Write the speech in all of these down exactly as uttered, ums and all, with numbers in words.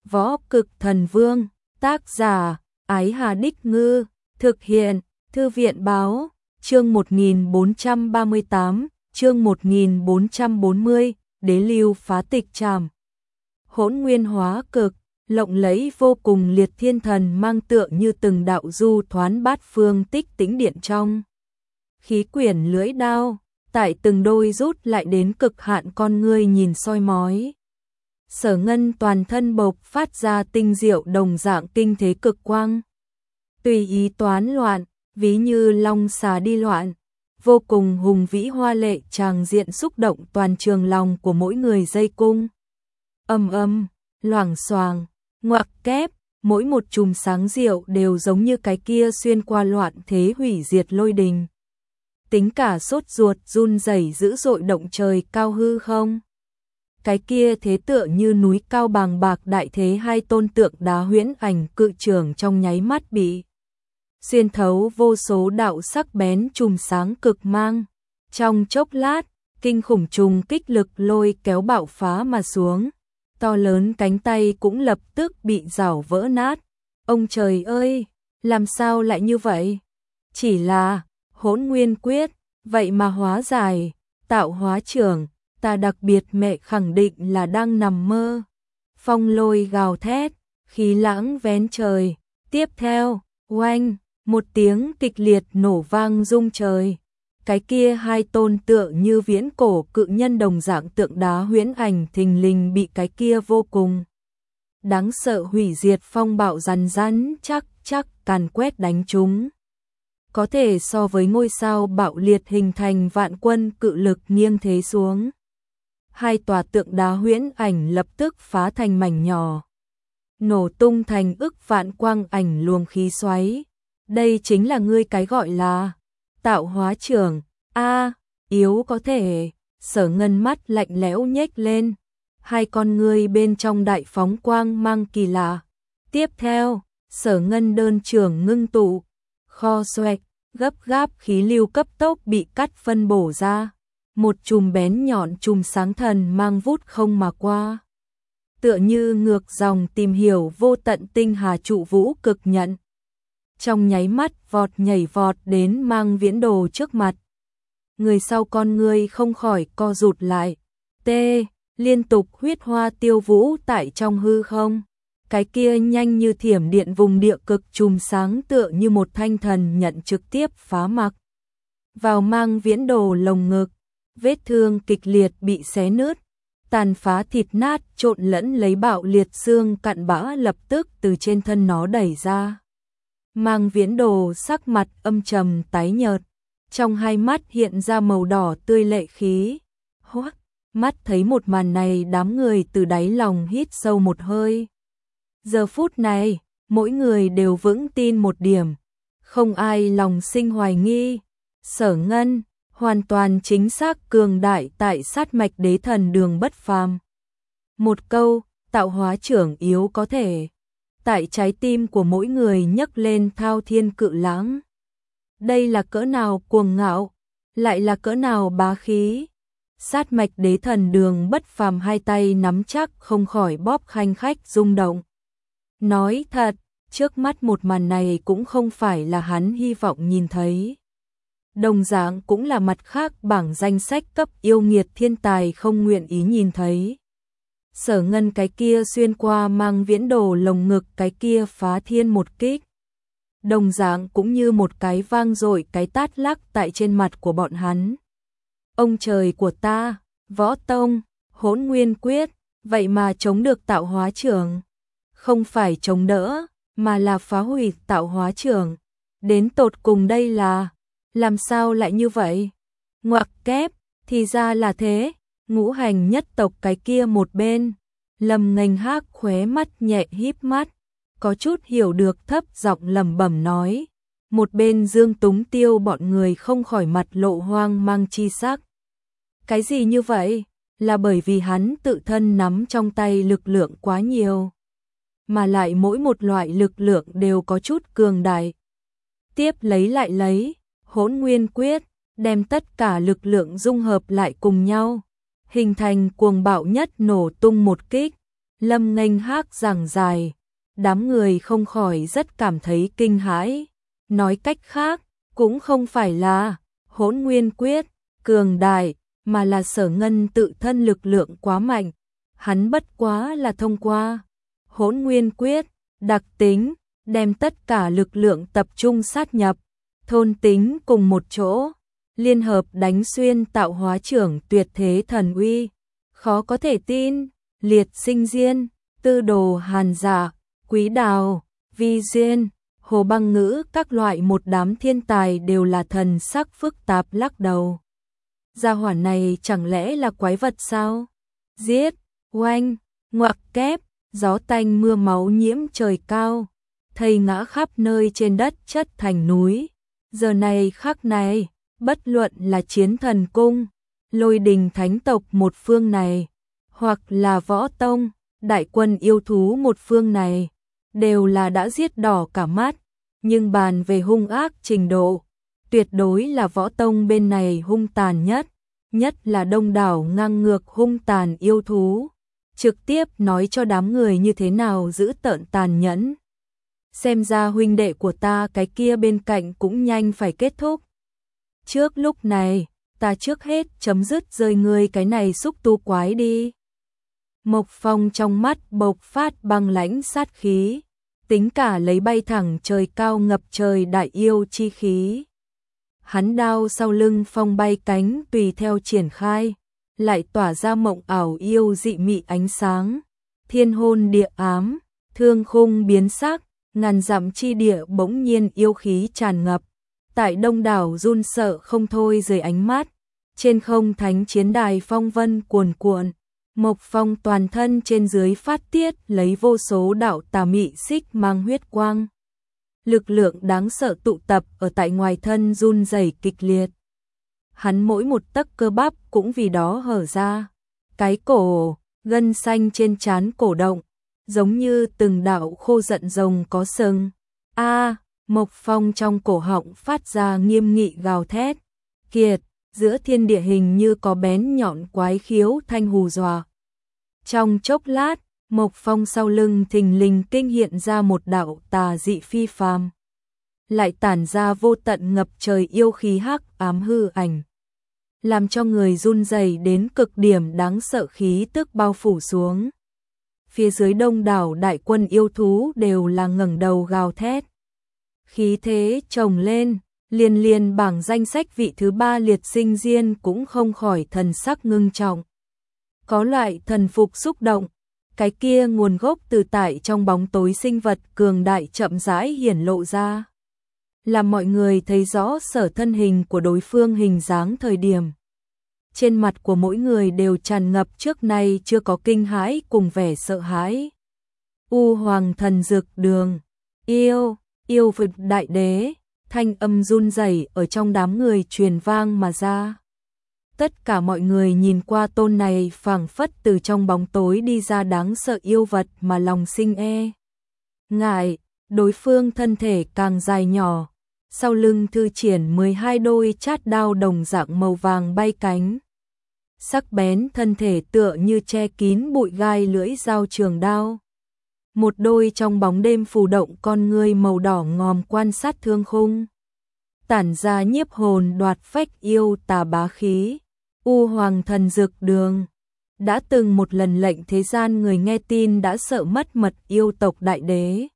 Võ Cực Thần Vương, tác giả, Ái Hà Đích Ngư, thực hiện, Thư viện Báo, chương một nghìn bốn trăm ba mươi tám, chương một nghìn bốn trăm bốn mươi, Đế Lưu phá tịch trảm. Hỗn nguyên hóa cực, lộng lẫy vô cùng, liệt thiên thần mang tựa như từng đạo du thoán bát phương tích tĩnh điện trong. Khí quyển lưỡi đao, tại từng đôi rút lại đến cực hạn con ngươi nhìn soi mói. Sở Ngân toàn thân bộc phát ra tinh diệu đồng dạng kinh thế cực quang. Tùy ý toán loạn, ví như long xà đi loạn, vô cùng hùng vĩ hoa lệ tràng diện xúc động toàn trường lòng của mỗi người dây cung. Âm âm, loảng xoàng, ngoặc kép, mỗi một chùm sáng diệu đều giống như cái kia xuyên qua loạn thế hủy diệt lôi đình. Tính cả sốt ruột run rẩy dữ dội động trời cao hư không. Cái kia thế tựa như núi cao bàng bạc đại thế, hai tôn tượng đá huyễn ảnh cự trường trong nháy mắt bị xuyên thấu vô số đạo sắc bén chùm sáng cực mang. Trong chốc lát, kinh khủng trùng kích lực lôi kéo bạo phá mà xuống. To lớn cánh tay cũng lập tức bị rảo vỡ nát. Ông trời ơi, làm sao lại như vậy? Chỉ là Hỗn Nguyên Quyết, vậy mà hóa giải, tạo hóa trưởng, ta đặc biệt mẹ khẳng định là đang nằm mơ. Phong lôi gào thét, khí lãng vén trời, tiếp theo, oanh, một tiếng kịch liệt nổ vang rung trời. Cái kia hai tôn tựa như viễn cổ cự nhân đồng dạng tượng đá huyễn ảnh thình lình bị cái kia vô cùng đáng sợ hủy diệt phong bạo rắn rắn chắc chắc càn quét đánh chúng. Có thể so với ngôi sao bạo liệt hình thành vạn quân cự lực nghiêng thế xuống. Hai tòa tượng đá huyễn ảnh lập tức phá thành mảnh nhỏ, nổ tung thành ức vạn quang ảnh luồng khí xoáy. Đây chính là ngươi cái gọi là tạo hóa trưởng. A, à, yếu có thể. Sở Ngân mắt lạnh lẽo nhếch lên, hai con ngươi bên trong đại phóng quang mang kỳ lạ. Tiếp theo, Sở Ngân đơn trưởng ngưng tụ, kho xoẹt, gấp gáp khí lưu cấp tốc bị cắt phân bổ ra. Một chùm bén nhọn chùm sáng thần mang vút không mà qua. Tựa như ngược dòng tìm hiểu vô tận tinh hà trụ vũ cực nhận. Trong nháy mắt vọt nhảy vọt đến Mang Viễn Đồ trước mặt. Người sau con ngươi không khỏi co rụt lại. T, liên tục huyết hoa tiêu vũ tại trong hư không. Cái kia nhanh như thiểm điện vùng địa cực chùm sáng tựa như một thanh thần nhận trực tiếp phá mặc vào Mang Viễn Đồ lồng ngực. Vết thương kịch liệt bị xé nứt, tàn phá thịt nát trộn lẫn lấy bạo liệt xương cặn bã lập tức từ trên thân nó đẩy ra. Mang Viễn Đồ sắc mặt âm trầm tái nhợt, trong hai mắt hiện ra màu đỏ tươi lệ khí. Hoắc, mắt thấy một màn này, đám người từ đáy lòng hít sâu một hơi. Giờ phút này, mỗi người đều vững tin một điểm, không ai lòng sinh hoài nghi. Sở Ngân hoàn toàn chính xác cường đại tại sát mạch đế thần đường bất phàm. Một câu, tạo hóa trưởng yếu có thể, tại trái tim của mỗi người nhấc lên thao thiên cự lãng. Đây là cỡ nào cuồng ngạo, lại là cỡ nào bá khí. Sát mạch đế thần đường bất phàm hai tay nắm chắc không khỏi bóp khanh khách rung động. Nói thật, trước mắt một màn này cũng không phải là hắn hy vọng nhìn thấy. Đồng dạng cũng là mặt khác bảng danh sách cấp yêu nghiệt thiên tài không nguyện ý nhìn thấy. Sở Ngân cái kia xuyên qua Mang Viễn Đồ lồng ngực cái kia phá thiên một kích. Đồng dạng cũng như một cái vang dội cái tát lắc tại trên mặt của bọn hắn. Ông trời của ta, Võ Tông, Hỗn Nguyên Quyết, vậy mà chống được tạo hóa trưởng. Không phải chống đỡ, mà là phá hủy tạo hóa trưởng. Đến tột cùng đây là... làm sao lại như vậy? Ngoặc kép, thì ra là thế. Ngũ hành nhất tộc cái kia một bên, Lâm Nghênh Hác khóe mắt nhẹ híp mắt, có chút hiểu được thấp giọng lẩm bẩm nói. Một bên Dương Túng Tiêu bọn người không khỏi mặt lộ hoang mang chi sắc. Cái gì như vậy? Là bởi vì hắn tự thân nắm trong tay lực lượng quá nhiều, mà lại mỗi một loại lực lượng đều có chút cường đại. Tiếp lấy lại lấy Hỗn Nguyên Quyết, đem tất cả lực lượng dung hợp lại cùng nhau, hình thành cuồng bạo nhất nổ tung một kích. Lâm nghênh hác giảng dài, đám người không khỏi rất cảm thấy kinh hãi. Nói cách khác, cũng không phải là Hỗn Nguyên Quyết cường đại, mà là Sở Ngân tự thân lực lượng quá mạnh. Hắn bất quá là thông qua Hỗn Nguyên Quyết đặc tính, đem tất cả lực lượng tập trung sát nhập, thôn tính cùng một chỗ, liên hợp đánh xuyên tạo hóa trưởng tuyệt thế thần uy. Khó có thể tin, Liệt Sinh Diên, Tư Đồ Hàn Dạ, Quý Đào, Vi Duyên, Hồ Băng Ngữ, các loại một đám thiên tài đều là thần sắc phức tạp lắc đầu. Gia hỏa này chẳng lẽ là quái vật sao? Giết, oanh, ngoặc kép, gió tanh mưa máu nhiễm trời cao, thây ngã khắp nơi trên đất chất thành núi. Giờ này khắc này, bất luận là Chiến Thần Cung, Lôi Đình Thánh tộc một phương này, hoặc là Võ Tông, đại quân yêu thú một phương này, đều là đã giết đỏ cả mắt, nhưng bàn về hung ác trình độ, tuyệt đối là Võ Tông bên này hung tàn nhất, nhất là đông đảo ngang ngược hung tàn yêu thú, trực tiếp nói cho đám người như thế nào giữ tợn tàn nhẫn. Xem ra huynh đệ của ta cái kia bên cạnh cũng nhanh phải kết thúc. Trước lúc này, ta trước hết chấm dứt rơi ngươi cái này xúc tu quái đi. Mộc Phong trong mắt bộc phát băng lãnh sát khí, tính cả lấy bay thẳng trời cao ngập trời đại yêu chi khí. Hắn đao sau lưng phong bay cánh tùy theo triển khai, lại tỏa ra mộng ảo yêu dị mị ánh sáng, thiên hôn địa ám, thương khung biến sắc, ngàn dặm chi địa bỗng nhiên yêu khí tràn ngập, tại đông đảo run sợ không thôi dưới ánh mắt, trên không thánh chiến đài phong vân cuồn cuộn, Mộc Phong toàn thân trên dưới phát tiết lấy vô số đạo tà mị xích mang huyết quang. Lực lượng đáng sợ tụ tập ở tại ngoài thân run rẩy kịch liệt. Hắn mỗi một tấc cơ bắp cũng vì đó hở ra. Cái cổ, gân xanh trên trán cổ động, giống như từng đạo khô giận rồng có sừng. A, Mộc Phong trong cổ họng phát ra nghiêm nghị gào thét. Kiệt, giữa thiên địa hình như có bén nhọn quái khiếu thanh hù dọa. Trong chốc lát, Mộc Phong sau lưng thình lình kinh hiện ra một đạo tà dị phi phàm, lại tản ra vô tận ngập trời yêu khí hắc ám hư ảnh, làm cho người run rẩy đến cực điểm đáng sợ khí tức bao phủ xuống. Phía dưới đông đảo đại quân yêu thú đều là ngẩng đầu gào thét. Khí thế chồng lên, liên liên bảng danh sách vị thứ ba Liệt Sinh Diên cũng không khỏi thần sắc ngưng trọng. Có loại thần phục xúc động, cái kia nguồn gốc từ tại trong bóng tối sinh vật cường đại chậm rãi hiển lộ ra. Làm mọi người thấy rõ sở thân hình của đối phương hình dáng thời điểm. Trên mặt của mỗi người đều tràn ngập trước nay chưa có kinh hãi cùng vẻ sợ hãi. U Hoàng Thần Dược Đường, yêu, yêu vực đại đế, thanh âm run rẩy ở trong đám người truyền vang mà ra. Tất cả mọi người nhìn qua tôn này phảng phất từ trong bóng tối đi ra đáng sợ yêu vật mà lòng sinh e. Ngại, đối phương thân thể càng dài nhỏ, sau lưng thư triển mười hai đôi chát đao đồng dạng màu vàng bay cánh. Sắc bén thân thể tựa như che kín bụi gai lưỡi dao trường đao. Một đôi trong bóng đêm phù động con ngươi màu đỏ ngòm quan sát thương khung. Tản ra nhiếp hồn đoạt phách yêu tà bá khí. U Hoàng Thần Dược Đường, đã từng một lần lệnh thế gian người nghe tin đã sợ mất mật yêu tộc đại đế.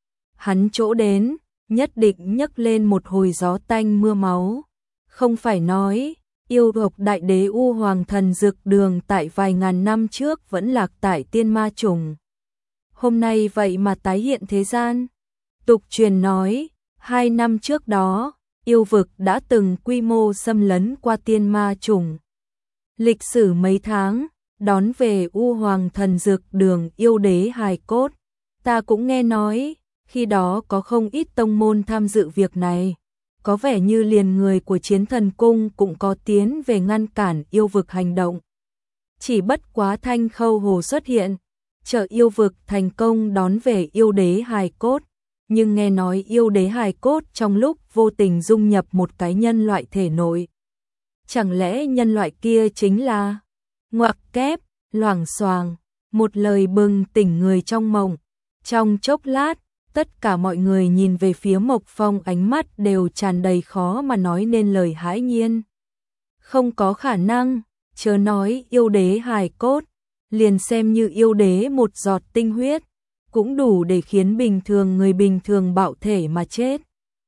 Hắn chỗ đến, nhất định nhấc lên một hồi gió tanh mưa máu. Không phải nói, yêu tộc đại đế U Hoàng Thần Dược Đường tại vài ngàn năm trước vẫn lạc tại tiên ma trùng. Hôm nay vậy mà tái hiện thế gian. Tục truyền nói, hai năm trước đó, yêu vực đã từng quy mô xâm lấn qua tiên ma trùng. Lịch sử mấy tháng, đón về U Hoàng Thần Dược Đường yêu đế hài cốt. Ta cũng nghe nói, khi đó có không ít tông môn tham dự việc này. Có vẻ như liền người của Chiến Thần Cung cũng có tiến về ngăn cản yêu vực hành động. Chỉ bất quá Thanh Khâu Hồ xuất hiện, trợ yêu vực thành công đón về yêu đế hài cốt. Nhưng nghe nói yêu đế hài cốt trong lúc vô tình dung nhập một cái nhân loại thể nội. Chẳng lẽ nhân loại kia chính là ngoặc kép, loảng xoàng, một lời bừng tỉnh người trong mộng. Trong chốc lát, tất cả mọi người nhìn về phía Mộc Phong, ánh mắt đều tràn đầy khó mà nói nên lời hãi nhiên. Không có khả năng, chớ nói yêu đế hài cốt, liền xem như yêu đế một giọt tinh huyết, cũng đủ để khiến bình thường người bình thường bạo thể mà chết.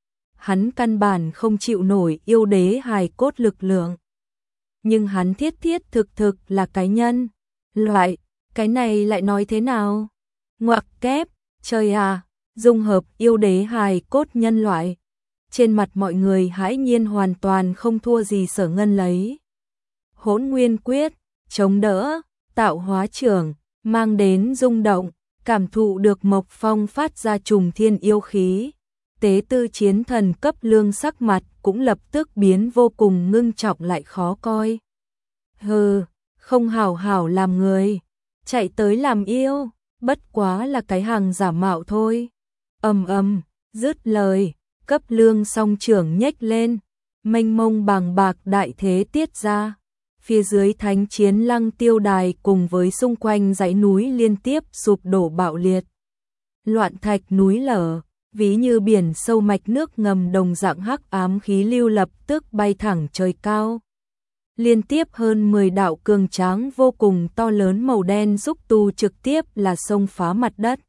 Hắn căn bản không chịu nổi yêu đế hài cốt lực lượng. Nhưng hắn thiết thiết thực thực là cái nhân loại, cái này lại nói thế nào? Ngoặc kép, trời à, dung hợp yêu đế hài cốt nhân loại. Trên mặt mọi người hãi nhiên hoàn toàn không thua gì Sở Ngân lấy. Hỗn Nguyên Quyết, chống đỡ, tạo hóa trưởng, mang đến rung động, cảm thụ được Mộc Phong phát ra trùng thiên yêu khí. Tế tư chiến thần cấp lương sắc mặt cũng lập tức biến vô cùng ngưng trọng lại khó coi. Hừ, không hảo hảo làm người, chạy tới làm yêu, bất quá là cái hàng giả mạo thôi. Ầm ầm, dứt lời, cấp lương song trưởng nhếch lên, mênh mông bàng bạc đại thế tiết ra. Phía dưới thánh chiến lăng tiêu đài cùng với xung quanh dãy núi liên tiếp sụp đổ bạo liệt. Loạn thạch núi lở, ví như biển sâu mạch nước ngầm đồng dạng hắc ám khí lưu lập tức bay thẳng trời cao. Liên tiếp hơn mười đạo cường tráng vô cùng to lớn màu đen xúc tu trực tiếp là xông phá mặt đất.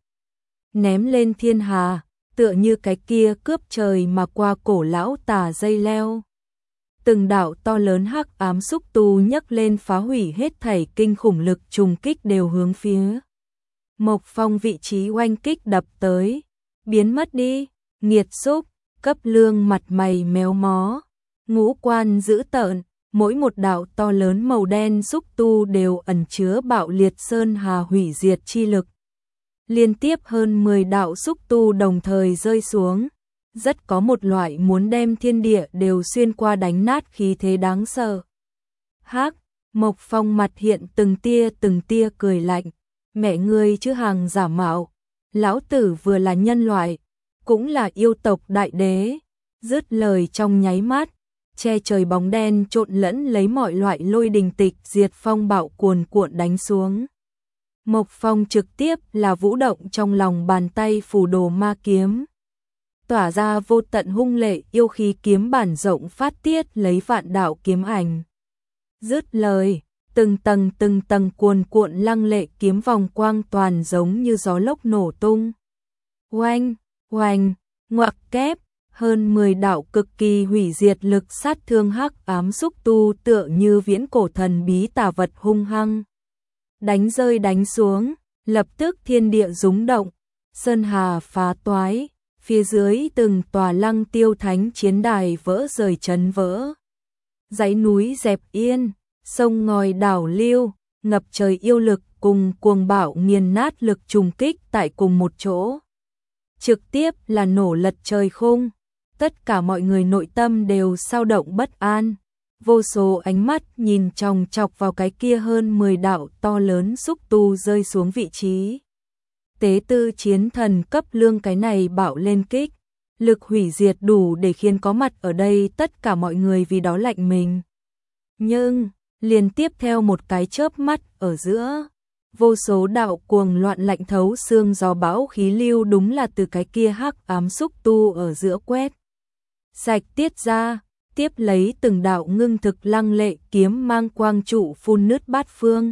Ném lên thiên hà, tựa như cái kia cướp trời mà qua cổ lão tà dây leo. Từng đạo to lớn hắc ám xúc tu nhấc lên phá hủy hết thảy, kinh khủng lực trùng kích đều hướng phía Mộc Phong vị trí oanh kích đập tới. Biến mất đi, nghiệt xúc, cấp lương mặt mày méo mó, ngũ quan dữ tợn, mỗi một đạo to lớn màu đen xúc tu đều ẩn chứa bạo liệt sơn hà hủy diệt chi lực. Liên tiếp hơn mười đạo xúc tu đồng thời rơi xuống, rất có một loại muốn đem thiên địa đều xuyên qua đánh nát khí thế đáng sợ. Hắc, Mộc Phong mặt hiện từng tia từng tia cười lạnh, mẹ ngươi chứ hàng giả mạo, lão tử vừa là nhân loại, cũng là yêu tộc đại đế. Dứt lời trong nháy mắt, che trời bóng đen trộn lẫn lấy mọi loại lôi đình tịch diệt phong bạo cuồn cuộn đánh xuống. Mộc Phong trực tiếp là vũ động trong lòng bàn tay phủ đồ ma kiếm, tỏa ra vô tận hung lệ yêu khí, kiếm bản rộng phát tiết lấy vạn đạo kiếm ảnh. Dứt lời, từng tầng từng tầng cuồn cuộn lăng lệ kiếm vòng quang toàn giống như gió lốc nổ tung. Oanh, oanh, ngoặc kép, hơn mười đạo cực kỳ hủy diệt lực sát thương hắc ám xúc tu tựa như viễn cổ thần bí tà vật hung hăng. Đánh rơi đánh xuống, lập tức thiên địa rúng động, sơn hà phá toái, phía dưới từng tòa lăng tiêu thánh chiến đài vỡ rời chấn vỡ. Dãy núi dẹp yên, sông ngòi đảo lưu, ngập trời yêu lực cùng cuồng bạo nghiền nát lực trùng kích tại cùng một chỗ. Trực tiếp là nổ lật trời khung, tất cả mọi người nội tâm đều xao động bất an. Vô số ánh mắt nhìn chòng chọc vào cái kia hơn mười đạo to lớn xúc tu rơi xuống vị trí. Tế tư chiến thần cấp lương cái này bạo lên kích, lực hủy diệt đủ để khiến có mặt ở đây tất cả mọi người vì đó lạnh mình. Nhưng, liền tiếp theo một cái chớp mắt ở giữa, vô số đạo cuồng loạn lạnh thấu xương gió bão khí lưu đúng là từ cái kia hắc ám xúc tu ở giữa quét sạch tiết ra, tiếp lấy từng đạo ngưng thực lăng lệ kiếm mang quang trụ phun nứt bát phương.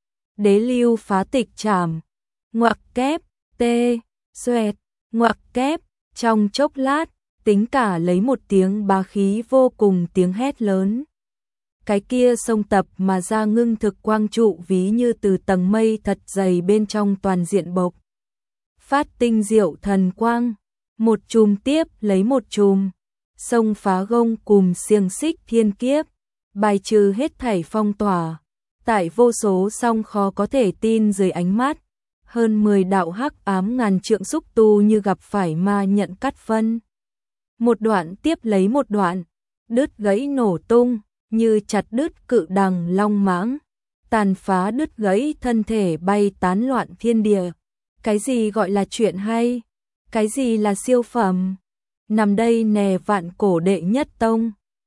Đế lưu phá tịch trảm, ngoặc kép, tê, xoẹt, ngoặc kép, trong chốc lát, tính cả lấy một tiếng bá khí vô cùng tiếng hét lớn. Cái kia sông tập mà ra ngưng thực quang trụ ví như từ tầng mây thật dày bên trong toàn diện bộc phát tinh diệu thần quang, một chùm tiếp lấy một chùm, sông phá gông cùng xiềng xích thiên kiếp, bài trừ hết thảy phong tỏa. Tại vô số song khó có thể tin dưới ánh mắt, hơn mười đạo hắc ám ngàn trượng xúc tu như gặp phải ma nhận cắt phân. Một đoạn tiếp lấy một đoạn, đứt gãy nổ tung, như chặt đứt cự đằng long mãng, tàn phá đứt gãy thân thể bay tán loạn thiên địa. Cái gì gọi là chuyện hay? Cái gì là siêu phẩm? Nằm đây nè vạn cổ đệ nhất tông.